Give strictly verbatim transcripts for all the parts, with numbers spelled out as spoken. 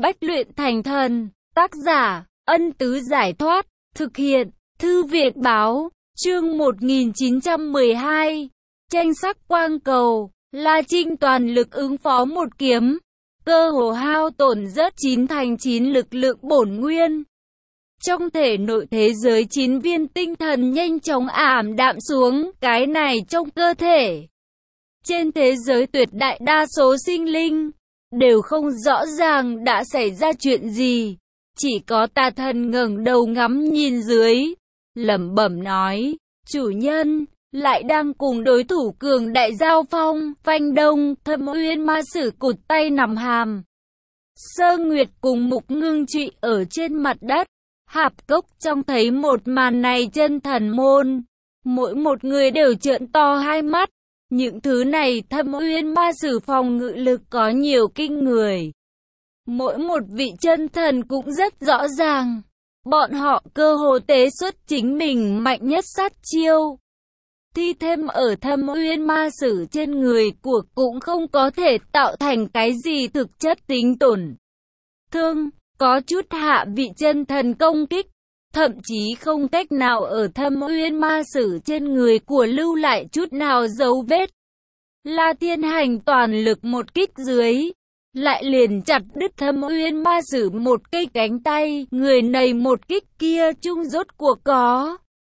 Bách luyện thành thần. Tác giả, Ân Tứ Giải Thoát. Thực hiện, Thư Việt Báo. Chương một nghìn chín trăm mười hai. Tranh sắc quang cầu. La Trinh toàn lực ứng phó một kiếm. Cơ hồ hao tổn rất chín thành chín lực lượng bổn nguyên. Trong thể nội thế giới chín viên tinh thần nhanh chóng ảm đạm xuống, cái này trong cơ thể. Trên thế giới tuyệt đại đa số sinh linh, đều không rõ ràng đã xảy ra chuyện gì. Chỉ có tà thần ngẩng đầu ngắm nhìn dưới, lẩm bẩm nói, chủ nhân, lại đang cùng đối thủ cường đại giao phong. Phanh Đông, Thâm Uyên Ma Sử cụt tay nằm hàm. Sơ Nguyệt cùng Mục Ngưng trụy ở trên mặt đất. Hạp Cốc trông thấy một màn này chân thần môn. Mỗi một người đều trợn to hai mắt. Những thứ này Thâm Uyên Ma Sử phòng ngự lực có nhiều kinh người. Mỗi một vị chân thần cũng rất rõ ràng. Bọn họ cơ hồ tế xuất chính mình mạnh nhất sát chiêu. Thi thêm ở Thâm Uyên Ma Sử trên người của cũng không có thể tạo thành cái gì thực chất tính tổn thương. Có chút hạ vị chân thần công kích, thậm chí không cách nào ở Thâm Uyên Ma Sử trên người của lưu lại chút nào dấu vết. La Thiên Hành toàn lực một kích dưới, lại liền chặt đứt Thâm Uyên Ma Sử một cây cánh tay. Người này một kích kia chung rốt cuộc có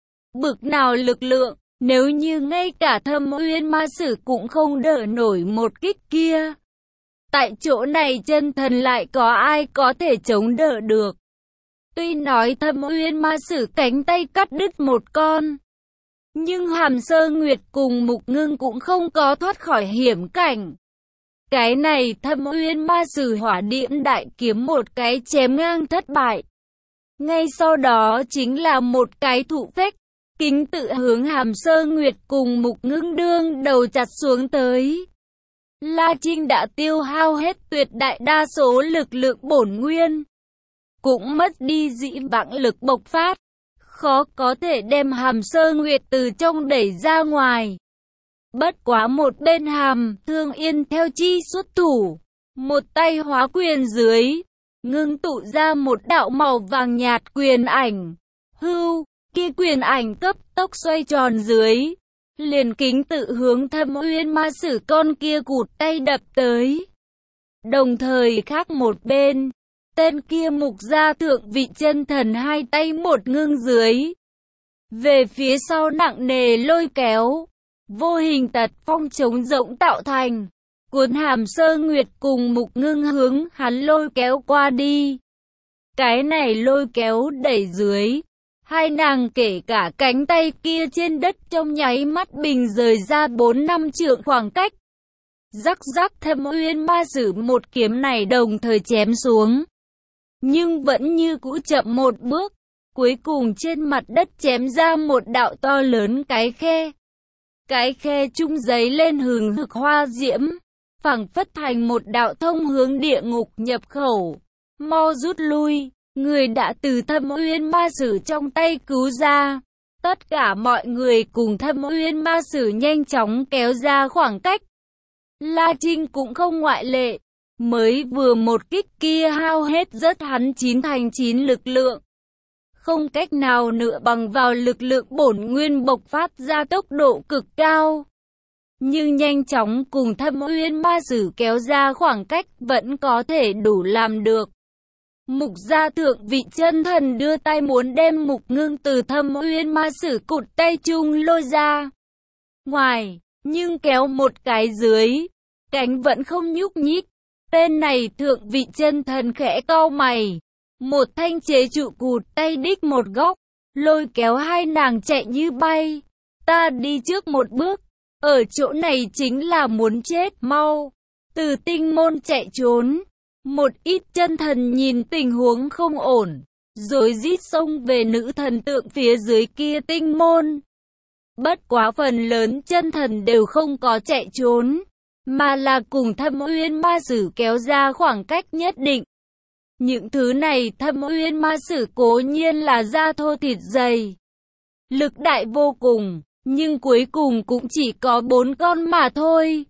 bực nào lực lượng, nếu như ngay cả Thâm Uyên Ma Sử cũng không đỡ nổi một kích kia. Tại chỗ này chân thần lại có ai có thể chống đỡ được. Tuy nói Thâm Uyên Ma Sử cánh tay cắt đứt một con, nhưng Hàm Sơ Nguyệt cùng Mục Ngưng cũng không có thoát khỏi hiểm cảnh. Cái này Thâm Uyên Ma Sử hỏa diễm đại kiếm một cái chém ngang thất bại. Ngay sau đó chính là một cái thụ phách, kính tự hướng Hàm Sơ Nguyệt cùng Mục Ngưng đương đầu chặt xuống tới. La Trinh đã tiêu hao hết tuyệt đại đa số lực lượng bổn nguyên, cũng mất đi dị vãng lực bộc phát, khó có thể đem Hàm Sơ Nguyệt từ trong đẩy ra ngoài. Bất quá một bên Hàm Thương Yên theo chi xuất thủ, một tay hóa quyền dưới, ngưng tụ ra một đạo màu vàng nhạt quyền ảnh. Hưu, kia quyền ảnh cấp tốc xoay tròn dưới, liền kính tự hướng Thâm Uyên Ma Sử con kia cụt tay đập tới. Đồng thời khác một bên, tên kia Mục gia thượng vị chân thần hai tay một ngưng dưới, về phía sau nặng nề lôi kéo, vô hình tật phong chống rỗng tạo thành, cuốn Hàm Sơ Nguyệt cùng Mục Ngưng hướng hắn lôi kéo qua đi. Cái này lôi kéo đẩy dưới, hai nàng kể cả cánh tay kia trên đất trong nháy mắt bình rời ra bốn năm trượng khoảng cách. Rắc rắc Thâm Uyên Ma Sử một kiếm này đồng thời chém xuống, nhưng vẫn như cũ chậm một bước, cuối cùng trên mặt đất chém ra một đạo to lớn cái khe. Cái khe trung giấy lên hừng hực hoa diễm, phảng phất thành một đạo thông hướng địa ngục nhập khẩu. Mau rút lui, người đã từ Thâm Uyên Ma Sử trong tay cứu ra. Tất cả mọi người cùng Thâm Uyên Ma Sử nhanh chóng kéo ra khoảng cách. La Trinh cũng không ngoại lệ, mới vừa một kích kia hao hết rất hắn chín thành chín lực lượng. Không cách nào nữa bằng vào lực lượng bổn nguyên bộc phát ra tốc độ cực cao. Nhưng nhanh chóng cùng Thâm Uyên Ma Sử kéo ra khoảng cách vẫn có thể đủ làm được. Mục gia thượng vị chân thần đưa tay muốn đem Mục Ngưng từ Thâm Uyên Ma Sử cụt tay chung lôi ra ngoài, nhưng kéo một cái dưới, cánh vẫn không nhúc nhích. Tên này thượng vị chân thần khẽ cau mày, một thanh chế trụ cụt tay đích một góc, lôi kéo hai nàng chạy như bay. Ta đi trước một bước, ở chỗ này chính là muốn chết. Mau từ tinh môn chạy trốn. Một ít chân thần nhìn tình huống không ổn, rồi rít xông về nữ thần tượng phía dưới kia tinh môn. Bất quá phần lớn chân thần đều không có chạy trốn, mà là cùng Thâm Uyên Ma Sử kéo ra khoảng cách nhất định. Những thứ này Thâm Uyên Ma Sử cố nhiên là da thô thịt dày, lực đại vô cùng, nhưng cuối cùng cũng chỉ có bốn con mà thôi.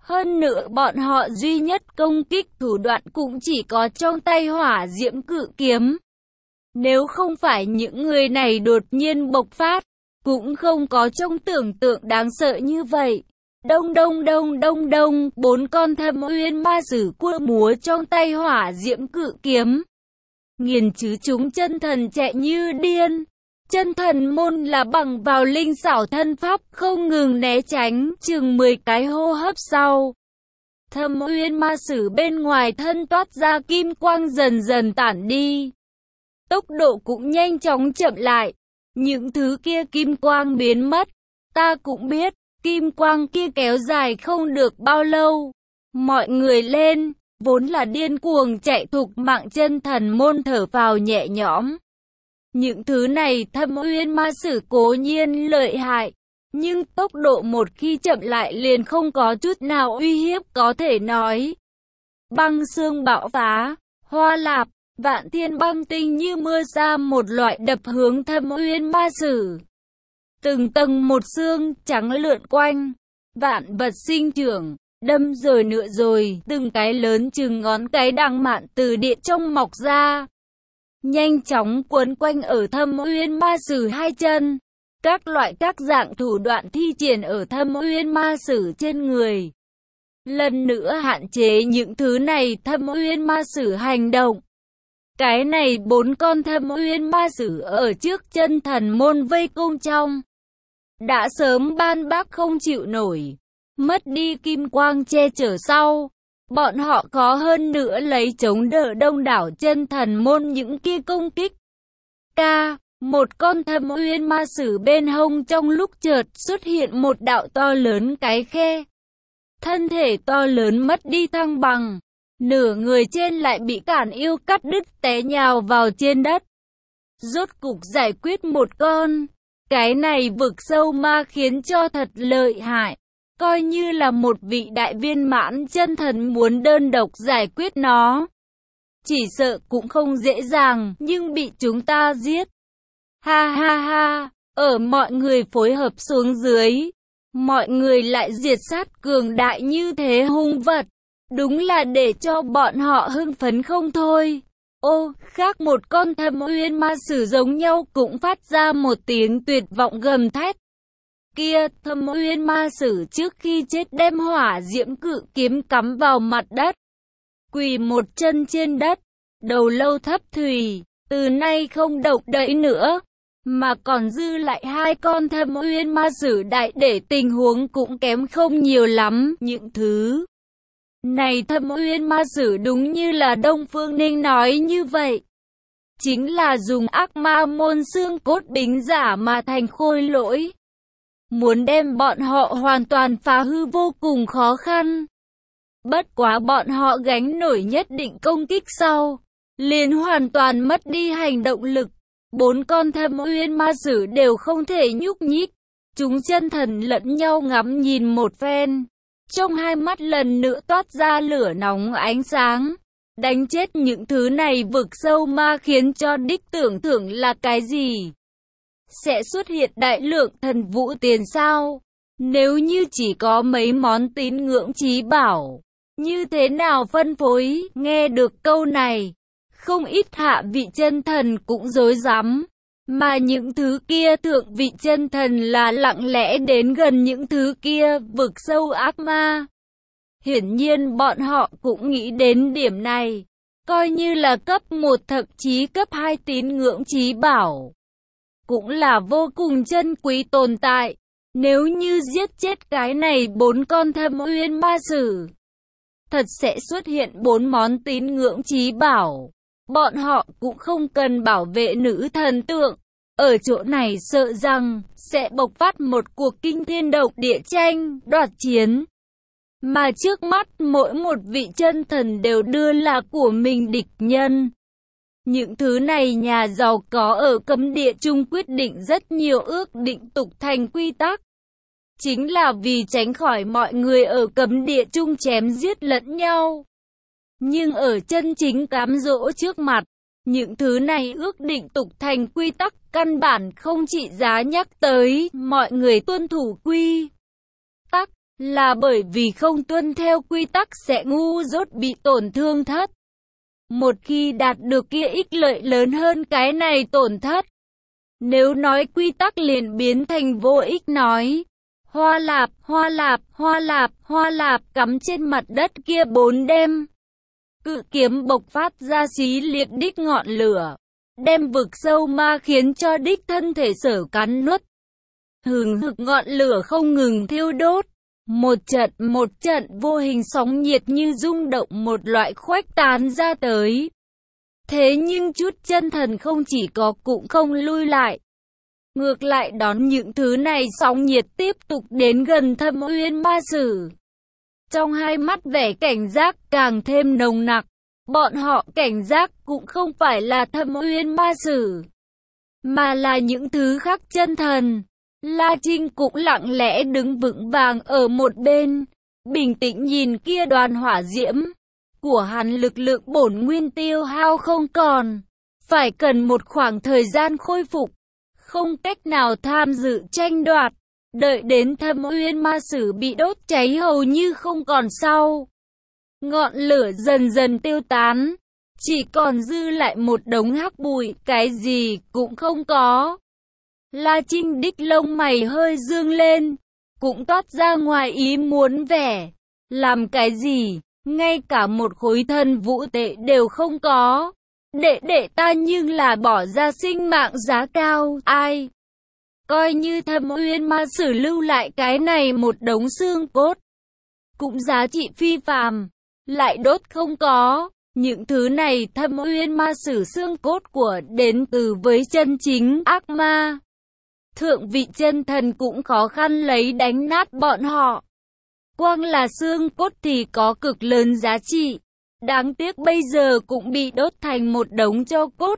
Hơn nữa bọn họ duy nhất công kích thủ đoạn cũng chỉ có trong tay hỏa diễm cự kiếm. Nếu không phải những người này đột nhiên bộc phát, cũng không có trong tưởng tượng đáng sợ như vậy. Đông đông đông đông đông, bốn con Thâm Uyên Ma Sử cua múa trong tay hỏa diễm cự kiếm. Nghiền chứ chúng chân thần chạy như điên. Chân thần môn là bằng vào linh xảo thân pháp không ngừng né tránh, chừng mười cái hô hấp sau. Thâm Uyên Ma Sử bên ngoài thân toát ra kim quang dần dần tản đi. Tốc độ cũng nhanh chóng chậm lại. Những thứ kia kim quang biến mất. Ta cũng biết, kim quang kia kéo dài không được bao lâu. Mọi người lên, vốn là điên cuồng chạy thục mạng chân thần môn thở vào nhẹ nhõm. Những thứ này Thâm Uyên Ma Sử cố nhiên lợi hại, nhưng tốc độ một khi chậm lại liền không có chút nào uy hiếp có thể nói. Băng xương bạo phá, hoa lạp, vạn thiên băng tinh như mưa sa một loại đập hướng Thâm Uyên Ma Sử. Từng tầng một xương trắng lượn quanh, vạn vật sinh trưởng, đâm rồi nữa rồi, từng cái lớn chừng ngón cái đằng mạn từ địa trong mọc ra. Nhanh chóng quấn quanh ở Thâm Uyên Ma Sử hai chân. Các loại các dạng thủ đoạn thi triển ở Thâm Uyên Ma Sử trên người. Lần nữa hạn chế những thứ này Thâm Uyên Ma Sử hành động. Cái này bốn con Thâm Uyên Ma Sử ở trước chân thần môn vây công trong. Đã sớm ban bác không chịu nổi. Mất đi kim quang che chở sau. Bọn họ khó hơn nữa lấy chống đỡ đông đảo chân thần môn những kia công kích. Ca, một con Thâm Uyên Ma Sử bên hông trong lúc chợt xuất hiện một đạo to lớn cái khe. Thân thể to lớn mất đi thăng bằng. Nửa người trên lại bị cản yêu cắt đứt té nhào vào trên đất. Rốt cục giải quyết một con. Cái này vực sâu ma khiến cho thật lợi hại. Coi như là một vị đại viên mãn chân thần muốn đơn độc giải quyết nó. Chỉ sợ cũng không dễ dàng, nhưng bị chúng ta giết. Ha ha ha, ở mọi người phối hợp xuống dưới. Mọi người lại diệt sát cường đại như thế hung vật. Đúng là để cho bọn họ hưng phấn không thôi. Ô, khác một con Thâm Uyên Ma Sử giống nhau cũng phát ra một tiếng tuyệt vọng gầm thét. Kia, Thâm Uyên Ma Sử trước khi chết đem hỏa diễm cự kiếm cắm vào mặt đất. Quỳ một chân trên đất, đầu lâu thấp thùy, từ nay không động đậy nữa. Mà còn dư lại hai con Thâm Uyên Ma Sử đại để tình huống cũng kém không nhiều lắm. Những thứ này Thâm Uyên Ma Sử đúng như là Đông Phương Ninh nói như vậy. Chính là dùng ác ma môn xương cốt bính giả mà thành khôi lỗi. Muốn đem bọn họ hoàn toàn phá hư vô cùng khó khăn. Bất quá bọn họ gánh nổi nhất định công kích sau. Liền hoàn toàn mất đi hành động lực. Bốn con Thâm Uyên Ma Sử đều không thể nhúc nhích. Chúng chân thần lẫn nhau ngắm nhìn một phen. Trong hai mắt lần nữa toát ra lửa nóng ánh sáng. Đánh chết những thứ này vực sâu ma khiến cho đích tưởng thưởng là cái gì? Sẽ xuất hiện đại lượng thần vũ tiền sao? Nếu như chỉ có mấy món tín ngưỡng trí bảo, như thế nào phân phối? Nghe được câu này, không ít hạ vị chân thần cũng rối rắm. Mà những thứ kia thượng vị chân thần là lặng lẽ đến gần những thứ kia vực sâu ác ma. Hiển nhiên bọn họ cũng nghĩ đến điểm này. Coi như là cấp một thậm chí cấp hai tín ngưỡng trí bảo. Cũng là vô cùng chân quý tồn tại. Nếu như giết chết cái này bốn con Thâm Uyên Ma Sử, thật sẽ xuất hiện bốn món tín ngưỡng trí bảo. Bọn họ cũng không cần bảo vệ nữ thần tượng. Ở chỗ này sợ rằng sẽ bộc phát một cuộc kinh thiên động địa tranh, đoạt chiến. Mà trước mắt mỗi một vị chân thần đều đưa là của mình địch nhân. Những thứ này nhà giàu có ở cấm địa chung quyết định rất nhiều ước định tục thành quy tắc. Chính là vì tránh khỏi mọi người ở cấm địa chung chém giết lẫn nhau. Nhưng ở chân chính cám dỗ trước mặt, những thứ này ước định tục thành quy tắc căn bản không trị giá nhắc tới, mọi người tuân thủ quy tắc. là bởi vì không tuân theo quy tắc sẽ ngu dốt bị tổn thương thất. Một khi đạt được kia ích lợi lớn hơn cái này tổn thất. Nếu nói quy tắc liền biến thành vô ích nói. Hoa lạp, hoa lạp, hoa lạp, hoa lạp cắm trên mặt đất kia bốn đêm. Cự kiếm bộc phát ra xí liệt đích ngọn lửa. Đem vực sâu ma khiến cho đích thân thể sở cắn nuốt. Hừng hực ngọn lửa không ngừng thiêu đốt. Một trận một trận vô hình sóng nhiệt như rung động một loại khuếch tán ra tới. Thế nhưng chút chân thần không chỉ có cũng không lui lại. Ngược lại đón những thứ này sóng nhiệt tiếp tục đến gần Thâm Uyên Ma Sử. Trong hai mắt vẻ cảnh giác càng thêm nồng nặc. Bọn họ cảnh giác cũng không phải là Thâm Uyên Ma Sử, mà là những thứ khác chân thần. La Trinh cũng lặng lẽ đứng vững vàng ở một bên, bình tĩnh nhìn kia đoàn hỏa diễm của hắn, lực lượng bổn nguyên tiêu hao không còn, phải cần một khoảng thời gian khôi phục, không cách nào tham dự tranh đoạt, đợi đến Thâm Uyên Ma Sử bị đốt cháy hầu như không còn sau. Ngọn lửa dần dần tiêu tán, chỉ còn dư lại một đống hắc bụi, cái gì cũng không có. La Trinh đích lông mày hơi dương lên, cũng toát ra ngoài ý muốn vẻ. Làm cái gì, ngay cả một khối thân vũ tệ đều không có. Đệ đệ ta nhưng là bỏ ra sinh mạng giá cao, ai? Coi như Thâm Uyên Ma Sử lưu lại cái này một đống xương cốt, cũng giá trị phi phàm, lại đốt không có. Những thứ này Thâm Uyên Ma Sử xương cốt của đến từ với chân chính ác ma. Thượng vị chân thần cũng khó khăn lấy đánh nát bọn họ. Quang là xương cốt thì có cực lớn giá trị. Đáng tiếc bây giờ cũng bị đốt thành một đống tro cốt.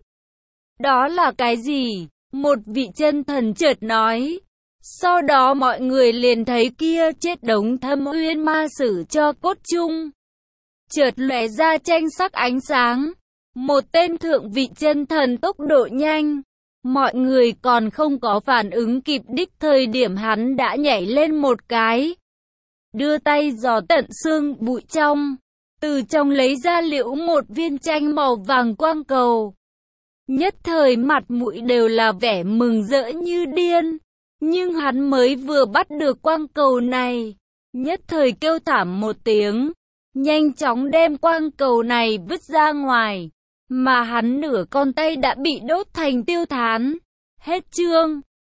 Đó là cái gì? Một vị chân thần chợt nói. Sau đó mọi người liền thấy kia chết đống Thâm Uyên Ma Sử cho cốt chung. Chợt lóe ra tranh sắc ánh sáng. Một tên thượng vị chân thần tốc độ nhanh. Mọi người còn không có phản ứng kịp đích thời điểm hắn đã nhảy lên một cái. Đưa tay dò tận xương bụi trong. Từ trong lấy ra liễu một viên tranh màu vàng quang cầu. Nhất thời mặt mũi đều là vẻ mừng rỡ như điên. Nhưng hắn mới vừa bắt được quang cầu này. Nhất thời kêu thảm một tiếng. Nhanh chóng đem quang cầu này vứt ra ngoài. Mà hắn nửa con tay đã bị đốt thành tiêu thán. Hết chương.